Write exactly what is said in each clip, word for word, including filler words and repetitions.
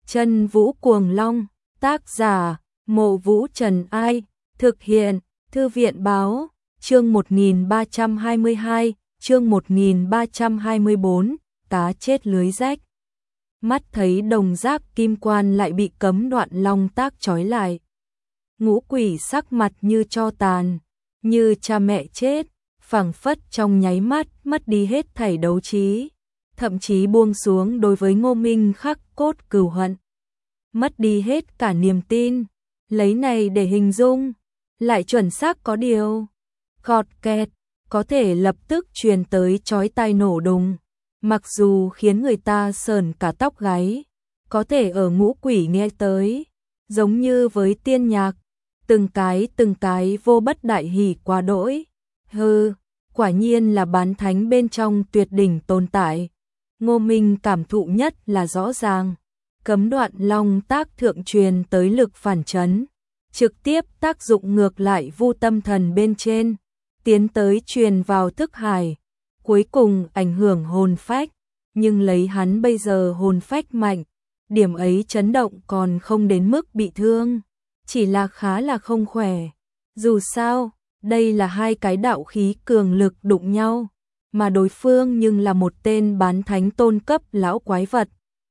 Chân Vũ Cuồng Long, tác giả, Mộ Vũ Trần Ai, thực hiện, Thư viện Báo, chương một nghìn ba trăm hai mươi hai, chương một nghìn ba trăm hai mươi bốn, cá chết lưới rách. Mắt thấy đồng giác kim quan lại bị cấm đoạn long tác trói lại. Ngũ quỷ sắc mặt như tro tàn, như cha mẹ chết, phảng phất trong nháy mắt mất đi hết thảy đấu trí, thậm chí buông xuống đối với Ngô Minh khắc cốt cừu hận. Mất đi hết cả niềm tin, lấy này để hình dung, lại chuẩn xác có điều. Cọt kẹt, có thể lập tức truyền tới chói tai nổ đùng, mặc dù khiến người ta sởn cả tóc gáy, có thể ở ngũ quỷ nghe tới, giống như với tiên nhạc, từng cái từng cái vô bất đại hỉ quá đỗi. Hừ, quả nhiên là bán thánh bên trong tuyệt đỉnh tồn tại. Ngô Minh cảm thụ nhất là rõ ràng, cấm đoạn long tác thượng truyền tới lực phản chấn, trực tiếp tác dụng ngược lại vu tâm thần bên trên, tiến tới truyền vào thức hải, cuối cùng ảnh hưởng hồn phách, nhưng lấy hắn bây giờ hồn phách mạnh, điểm ấy chấn động còn không đến mức bị thương, chỉ là khá là không khỏe. Dù sao, đây là hai cái đạo khí cường lực đụng nhau, mà đối phương nhưng là một tên bán thánh tôn cấp lão quái vật.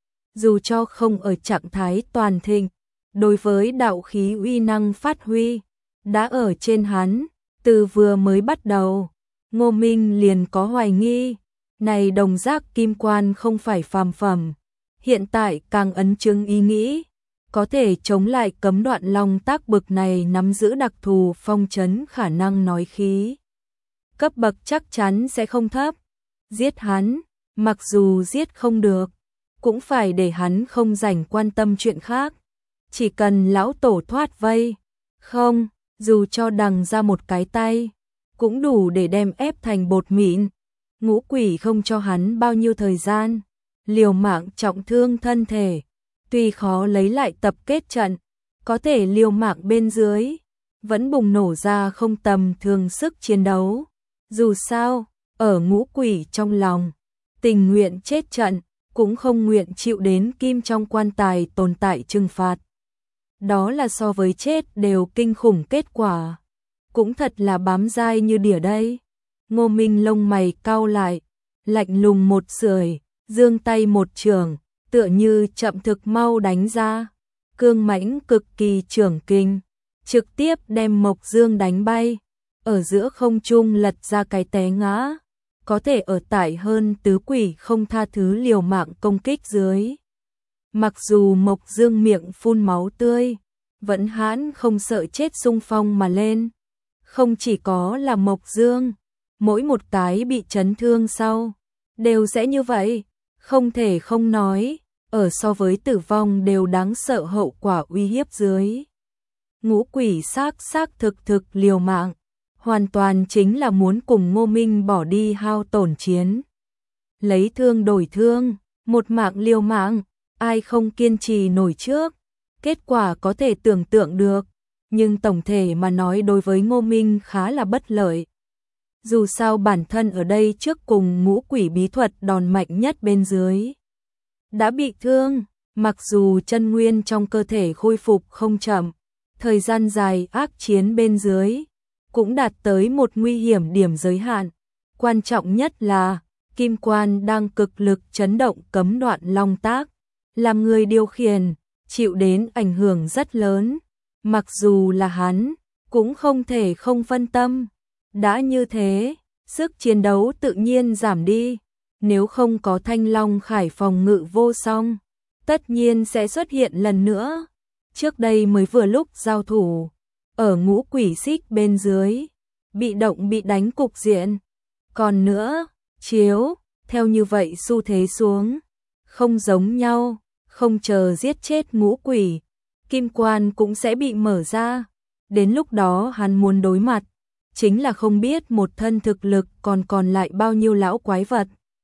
Dù cho không ở trạng thái toàn thịnh, đối với đạo khí uy năng phát huy, đã ở trên hắn, từ vừa mới bắt đầu, Ngô Minh liền có hoài nghi, này đồng giác kim quan không phải phàm phẩm, hiện tại càng ấn chứng ý nghĩ, có thể chống lại cấm đoạn long tác bực này nắm giữ đặc thù phong trấn khả năng nói khí. Cấp bậc chắc chắn sẽ không thấp, giết hắn, mặc dù giết không được, cũng phải để hắn không rảnh quan tâm chuyện khác, chỉ cần lão tổ thoát vây, không, dù cho đằng ra một cái tay, cũng đủ để đem ép thành bột mịn. Ngũ quỷ không cho hắn bao nhiêu thời gian, liều mạng trọng thương thân thể, tuy khó lấy lại tập kết trận, có thể liều mạng bên dưới, vẫn bùng nổ ra không tầm thường sức chiến đấu. Dù sao, ở ngũ quỷ trong lòng, tình nguyện chết trận, cũng không nguyện chịu đến kim trong quan tài tồn tại trừng phạt. Đó là so với chết đều kinh khủng kết quả. Cũng thật là bám dai như đỉa đây. Ngô Minh lông mày cau lại, lạnh lùng một sưởi, giương tay một trường, tựa như chậm thực mau đánh ra. Cương mãnh cực kỳ trưởng kinh, trực tiếp đem Mộc Dương đánh bay, ở giữa không trung lật ra cái té ngã, có thể ở tại hơn tứ quỷ không tha thứ liều mạng công kích dưới. Mặc dù Mộc Dương miệng phun máu tươi, vẫn hãn không sợ chết xung phong mà lên. Không chỉ có là Mộc Dương, mỗi một cái bị chấn thương sau, đều sẽ như vậy, không thể không nói, ở so với tử vong đều đáng sợ hậu quả uy hiếp dưới. Ngũ quỷ xác xác thực thực liều mạng, hoàn toàn chính là muốn cùng Ngô Minh bỏ đi hao tổn chiến. Lấy thương đổi thương, một mạng liều mạng, ai không kiên trì nổi trước, kết quả có thể tưởng tượng được, nhưng tổng thể mà nói đối với Ngô Minh khá là bất lợi. Dù sao bản thân ở đây trước cùng ngũ quỷ bí thuật đòn mạnh nhất bên dưới đã bị thương, mặc dù chân nguyên trong cơ thể khôi phục không chậm, thời gian dài ác chiến bên dưới cũng đạt tới một nguy hiểm điểm giới hạn. Quan trọng nhất là kim quan đang cực lực chấn động cấm đoạn long tác, làm người điều khiển chịu đến ảnh hưởng rất lớn, mặc dù là hắn cũng không thể không phân tâm. Đã như thế, sức chiến đấu tự nhiên giảm đi, nếu không có Thanh Long Khải phòng ngự vô song, tất nhiên sẽ xuất hiện lần nữa. Trước đây mới vừa lúc giao thủ, ở ngũ quỷ xích bên dưới, bị động bị đánh cục diện. Còn nữa, chiếu, theo như vậy xu thế xuống, không giống nhau, không chờ giết chết ngũ quỷ, kim quan cũng sẽ bị mở ra. Đến lúc đó hắn muốn đối mặt, chính là không biết một thân thực lực còn còn lại bao nhiêu lão quái vật.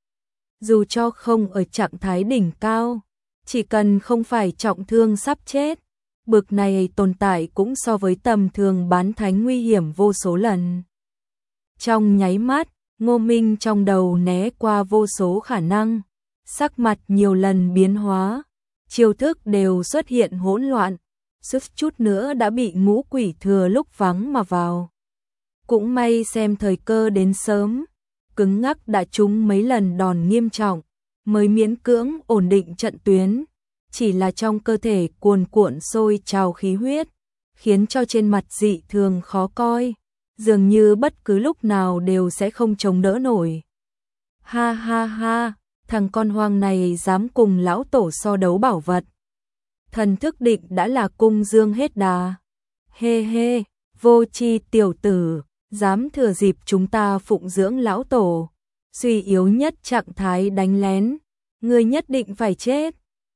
Dù cho không ở trạng thái đỉnh cao, chỉ cần không phải trọng thương sắp chết, bực này tồn tại cũng so với tầm thường bán thánh nguy hiểm vô số lần. Trong nháy mắt, Ngô Minh trong đầu né qua vô số khả năng, sắc mặt nhiều lần biến hóa, chiêu thức đều xuất hiện hỗn loạn, suýt chút nữa đã bị ngũ quỷ thừa lúc vắng mà vào. Cũng may xem thời cơ đến sớm, cứng ngắc đã trúng mấy lần đòn nghiêm trọng, mới miễn cưỡng ổn định trận tuyến, chỉ là trong cơ thể cuồn cuộn sôi trào khí huyết, khiến cho trên mặt dị thường khó coi, dường như bất cứ lúc nào đều sẽ không chống đỡ nổi. Ha ha ha, thằng con hoang này dám cùng lão tổ so đấu bảo vật. Thần thức định đã là cung dương hết đà. Hê hê, vô chi tiểu tử, dám thừa dịp chúng ta phụng dưỡng lão tổ, suy yếu nhất trạng thái đánh lén, ngươi nhất định phải chết.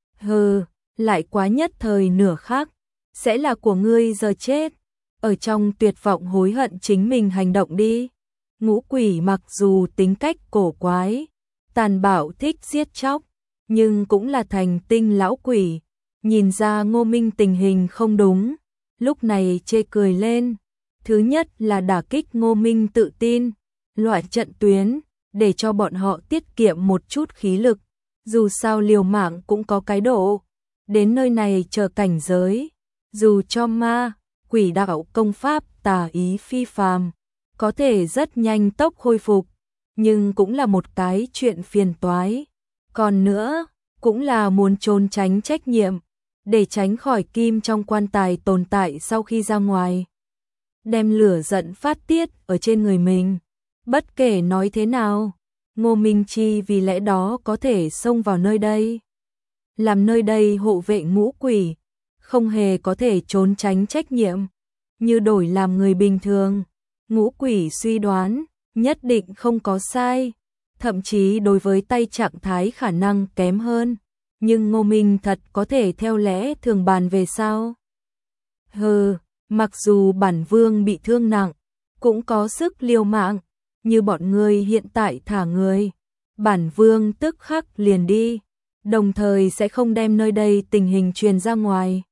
Hừ, lại quá nhất thời nửa khắc, sẽ là của ngươi giờ chết. Ở trong tuyệt vọng hối hận chính mình hành động đi. Ngũ quỷ mặc dù tính cách cổ quái, tàn bạo thích giết chóc, nhưng cũng là thành tinh lão quỷ. Nhìn ra Ngô Minh tình hình không đúng, lúc này chê cười lên. Thứ nhất là đả kích Ngô Minh tự tin, loại trận tuyến, để cho bọn họ tiết kiệm một chút khí lực. Dù sao liều mạng cũng có cái độ, đến nơi này chờ cảnh giới, dù cho ma, quỷ đạo công pháp tà ý phi phàm, có thể rất nhanh tốc khôi phục, nhưng cũng là một cái chuyện phiền toái. Còn nữa, cũng là muốn trốn tránh trách nhiệm, để tránh khỏi kim trong quan tài tồn tại sau khi ra ngoài. Đem lửa giận phát tiết ở trên người mình. Bất kể nói thế nào, Ngô Minh Chi vì lẽ đó có thể xông vào nơi đây. Làm nơi đây hộ vệ ngũ quỷ, không hề có thể trốn tránh trách nhiệm. Như đổi làm người bình thường, ngũ quỷ suy đoán, nhất định không có sai. Thậm chí đối với tay trạng thái khả năng kém hơn. Nhưng Ngô Minh thật có thể theo lẽ thường bàn về sao? Hừ, mặc dù bản vương bị thương nặng, cũng có sức liều mạng, như bọn ngươi hiện tại thả người, bản vương tức khắc liền đi, đồng thời sẽ không đem nơi đây tình hình truyền ra ngoài.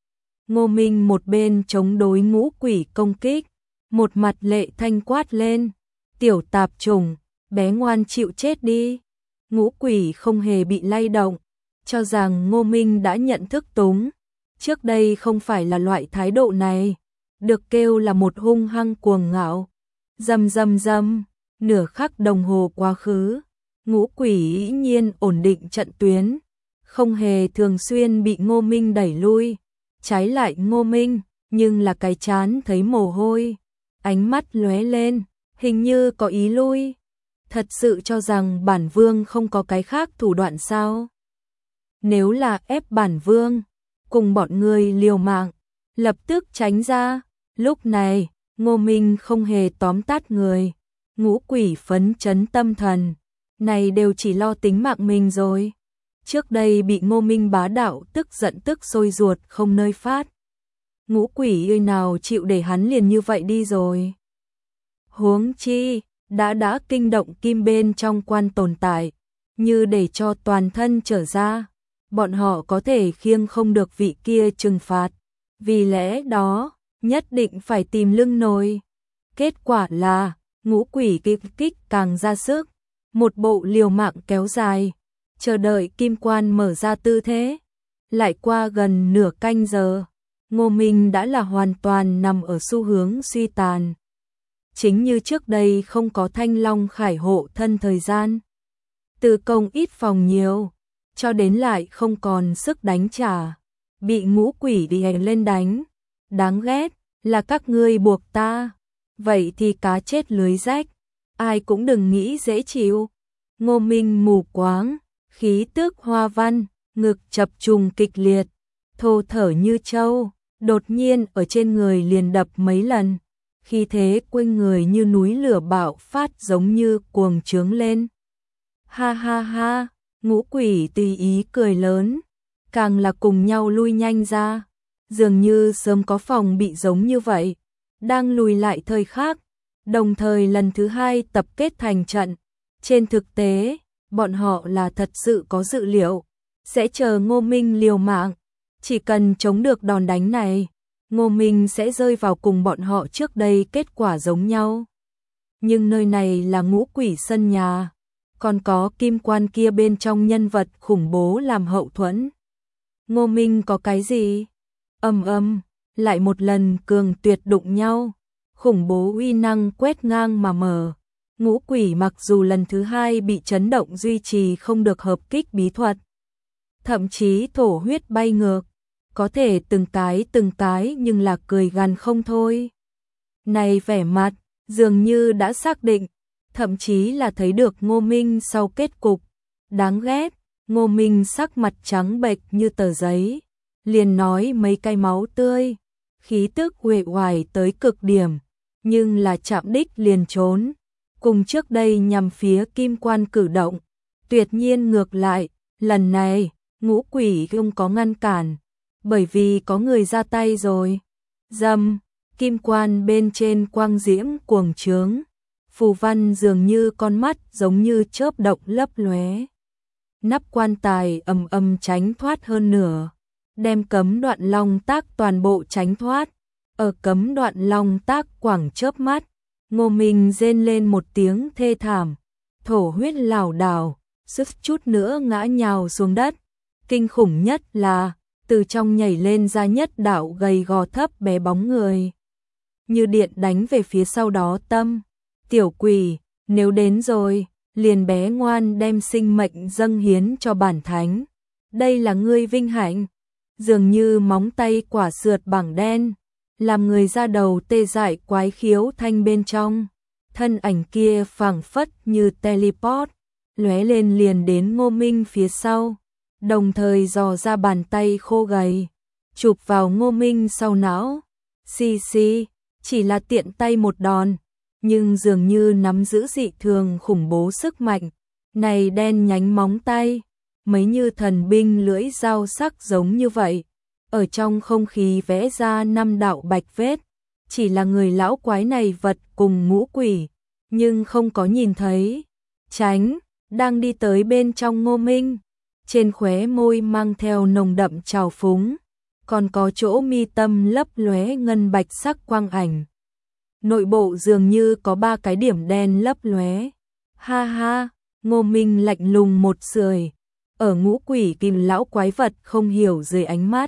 Ngô Minh một bên chống đối ngũ quỷ công kích, một mặt lệ thanh quát lên, tiểu tạp chủng, bé ngoan chịu chết đi. Ngũ quỷ không hề bị lay động, cho rằng Ngô Minh đã nhận thức túng. Trước đây không phải là loại thái độ này, được kêu là một hung hăng cuồng ngạo. Dầm dầm dầm, nửa khắc đồng hồ quá khứ, ngũ quỷ dĩ nhiên ổn định trận tuyến, không hề thường xuyên bị Ngô Minh đẩy lui. Trái lại Ngô Minh, nhưng là cái chán thấy mồ hôi, ánh mắt lóe lên, hình như có ý lui. Thật sự cho rằng bản vương không có cái khác thủ đoạn sao? Nếu là ép bản vương, cùng bọn người liều mạng, lập tức tránh ra. Lúc này, Ngô Minh không hề tóm tát người, ngũ quỷ phấn chấn tâm thần, này đều chỉ lo tính mạng mình rồi. Trước đây bị Ngô Minh bá đạo tức giận tức sôi ruột không nơi phát. Ngũ quỷ ơi nào chịu để hắn liền như vậy đi rồi. Huống chi, đã đã kinh động kim bên trong quan tồn tại, như để cho toàn thân trở ra, bọn họ có thể khiêng không được vị kia trừng phạt. Vì lẽ đó, nhất định phải tìm lưng nồi. Kết quả là, ngũ quỷ kích kích càng ra sức, một bộ liều mạng kéo dài, chờ đợi kim quan mở ra tư thế. Lại qua gần nửa canh giờ, Ngô Minh đã là hoàn toàn nằm ở xu hướng suy tàn. Chính như trước đây không có Thanh Long Khải hộ thân thời gian. Từ công ít phòng nhiều, cho đến lại không còn sức đánh trả. Bị ngũ quỷ đi hành lên đánh. Đáng ghét, là các ngươi buộc ta. Vậy thì cá chết lưới rách, ai cũng đừng nghĩ dễ chịu. Ngô Minh mù quáng, khí tước hoa văn, ngực chập trùng kịch liệt, thô thở như trâu, đột nhiên ở trên người liền đập mấy lần. Khi thế quanh người như núi lửa bạo phát giống như cuồng trướng lên. Ha ha ha, ngũ quỷ tùy ý cười lớn, càng là cùng nhau lui nhanh ra, dường như sớm có phòng bị giống như vậy, đang lùi lại thời khác, đồng thời lần thứ hai tập kết thành trận. Trên thực tế, bọn họ là thật sự có dự liệu, sẽ chờ Ngô Minh liều mạng, chỉ cần chống được đòn đánh này, Ngô Minh sẽ rơi vào cùng bọn họ trước đây kết quả giống nhau. Nhưng nơi này là ngũ quỷ sân nhà, còn có kim quan kia bên trong nhân vật khủng bố làm hậu thuẫn. Ngô Minh có cái gì? Ầm ầm, lại một lần cường tuyệt đụng nhau, khủng bố uy năng quét ngang mà mở. Ngũ quỷ mặc dù lần thứ hai bị chấn động duy trì không được hợp kích bí thuật, thậm chí thổ huyết bay ngược, có thể từng cái từng cái nhưng là cười gằn không thôi. Này vẻ mặt, dường như đã xác định, thậm chí là thấy được Ngô Minh sau kết cục. Đáng ghét, Ngô Minh sắc mặt trắng bệch như tờ giấy, liền nói mấy cái máu tươi, khí tức uể oải tới cực điểm, nhưng là chạm đích liền trốn. Cùng trước đây nhằm phía Kim Quan cử động, tuyệt nhiên ngược lại, lần này, ngũ quỷ không có ngăn cản, bởi vì có người ra tay rồi. Dầm, Kim Quan bên trên quang diễm cuồng trướng, phù văn dường như con mắt giống như chớp động lấp lóe. Nắp quan tài ầm ầm tránh thoát hơn nửa, đem cấm đoạn long tác toàn bộ tránh thoát. Ở cấm đoạn long tác quảng chớp mắt, Ngô Minh rên lên một tiếng thê thảm, thổ huyết lảo đảo, suýt chút nữa ngã nhào xuống đất. Kinh khủng nhất là, từ trong nhảy lên ra nhất đạo gầy gò thấp bé bóng người, như điện đánh về phía sau đó tâm. Tiểu quỷ, nếu đến rồi, liền bé ngoan đem sinh mệnh dâng hiến cho bản thánh. Đây là ngươi vinh hạnh. Dường như móng tay quả sượt bảng đen, làm người ra đầu tê dại quái khiếu thanh bên trong. Thân ảnh kia phảng phất như teleport, lóe lên liền đến Ngô Minh phía sau, đồng thời dò ra bàn tay khô gầy, chụp vào Ngô Minh sau não. Xì xì, chỉ là tiện tay một đòn, nhưng dường như nắm giữ dị thường khủng bố sức mạnh. Này đen nhánh móng tay, mấy như thần binh lưỡi dao sắc giống như vậy, ở trong không khí vẽ ra năm đạo bạch vết. Chỉ là người lão quái này vật cùng ngũ quỷ, nhưng không có nhìn thấy. Tránh, đang đi tới bên trong Ngô Minh, trên khóe môi mang theo nồng đậm trào phúng, còn có chỗ mi tâm lấp lóe ngân bạch sắc quang ảnh. Nội bộ dường như có ba cái điểm đen lấp lóe. Ha ha, Ngô Minh lạnh lùng một sưởi, ở ngũ quỷ kim lão quái vật không hiểu dưới ánh mắt,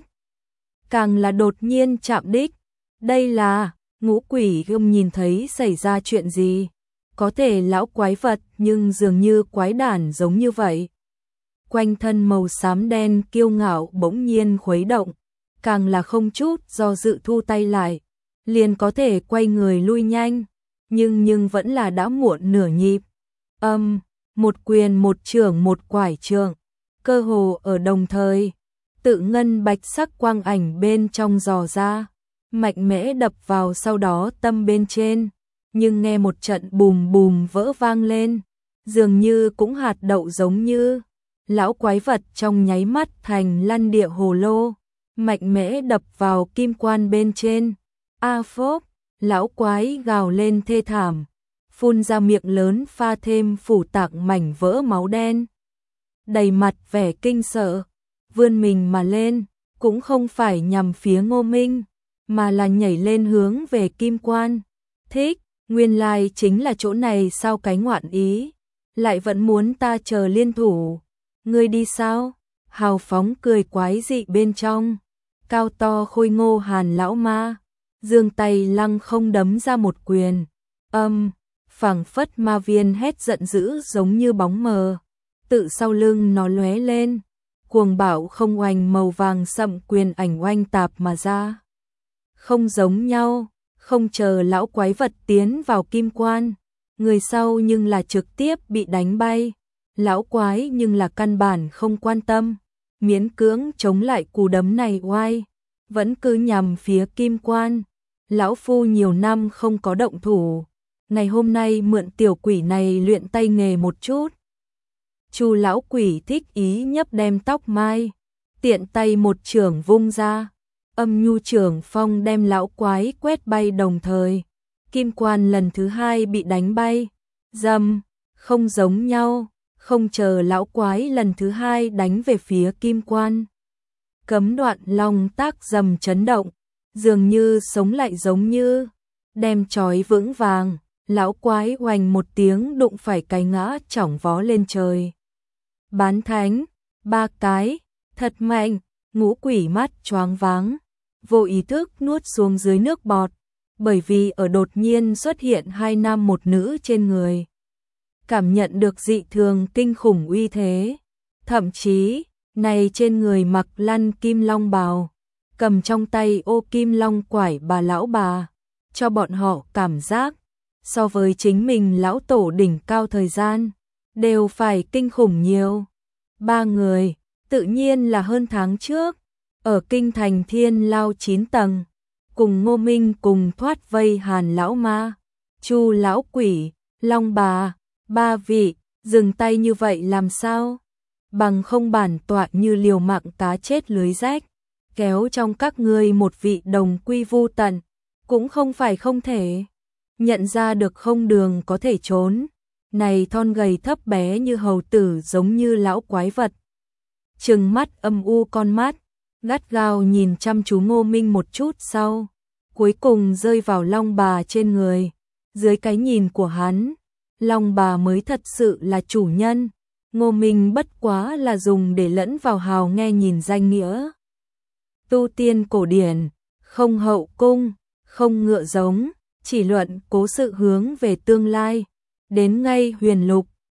càng là đột nhiên chạm đích. Đây là, ngũ quỷ không nhìn thấy xảy ra chuyện gì, có thể lão quái vật nhưng dường như quái đản giống như vậy. Quanh thân màu xám đen kiêu ngạo bỗng nhiên khuấy động, càng là không chút do dự thu tay lại, liền có thể quay người lui nhanh, nhưng nhưng vẫn là đã muộn nửa nhịp. Âm, một quyền một chưởng một quải trượng, cơ hồ ở đồng thời, tự ngân bạch sắc quang ảnh bên trong dò ra, mạnh mẽ đập vào sau đó tâm bên trên, nhưng nghe một trận bùm bùm vỡ vang lên, dường như cũng hạt đậu giống như. Lão quái vật trong nháy mắt thành lăn địa hồ lô, mạnh mẽ đập vào kim quan bên trên. A phốp, lão quái gào lên thê thảm, phun ra miệng lớn pha thêm phủ tạc mảnh vỡ máu đen. Đầy mặt vẻ kinh sợ, vươn mình mà lên, cũng không phải nhằm phía Ngô Minh, mà là nhảy lên hướng về kim quan. Thích, nguyên lai chính là chỗ này sao cái ngoạn ý, lại vẫn muốn ta chờ liên thủ. Ngươi đi sao? Hào phóng cười quái dị bên trong, cao to khôi ngô Hàn lão ma, giương tay lăng không đấm ra một quyền. Âm, phảng phất ma viên hét giận dữ giống như bóng mờ, tự sau lưng nó lóe lên, cuồng bạo không oanh màu vàng sậm quyền ảnh oanh tạp mà ra. Không giống nhau, không chờ lão quái vật tiến vào kim quan, người sau nhưng là trực tiếp bị đánh bay. Lão quái nhưng là căn bản không quan tâm, miễn cưỡng chống lại cú đấm này oai, vẫn cứ nhằm phía kim quan. Lão phu nhiều năm không có động thủ, ngày hôm nay mượn tiểu quỷ này luyện tay nghề một chút. Chu lão quỷ thích ý nhấp đem tóc mai, tiện tay một chưởng vung ra, âm nhu chưởng phong đem lão quái quét bay đồng thời. Kim quan lần thứ hai bị đánh bay, dầm, không giống nhau. Không chờ lão quái lần thứ hai đánh về phía kim quan, cấm đoạn long tác dầm chấn động, dường như sống lại giống như, đem trói vững vàng, lão quái oành một tiếng đụng phải cái ngã chỏng vó lên trời. Bán thánh, ba cái, thật mạnh, Ngũ quỷ mắt choáng váng, vô ý thức nuốt xuống dưới nước bọt, bởi vì ở đột nhiên xuất hiện hai nam một nữ trên người. Cảm nhận được dị thường kinh khủng uy thế, thậm chí, này trên người mặc lăn kim long bào, cầm trong tay ô kim long quải bà lão bà, cho bọn họ cảm giác, so với chính mình lão tổ đỉnh cao thời gian, đều phải kinh khủng nhiều. Ba người, tự nhiên là hơn tháng trước, ở kinh thành Thiên Lao chín tầng, cùng Ngô Minh cùng thoát vây Hàn lão ma, Chu lão quỷ, Long bà, ba vị, dừng tay như vậy làm sao? Bằng không bản tọa như liều mạng cá chết lưới rách, kéo trong các ngươi một vị đồng quy vu tận, cũng không phải không thể. Nhận ra được không đường có thể trốn, này thon gầy thấp bé như hầu tử giống như lão quái vật. Trừng mắt âm u con mắt, gắt gao nhìn chăm chú Ngô Minh một chút sau, cuối cùng rơi vào Long bà trên người. Dưới cái nhìn của hắn, Long bà mới thật sự là chủ nhân, Ngô Minh bất quá là dùng để lẫn vào hào nghe nhìn danh nghĩa. Tu tiên cổ điển, không hậu cung, không ngựa giống, chỉ luận cố sự hướng về tương lai, đến ngay huyền lục,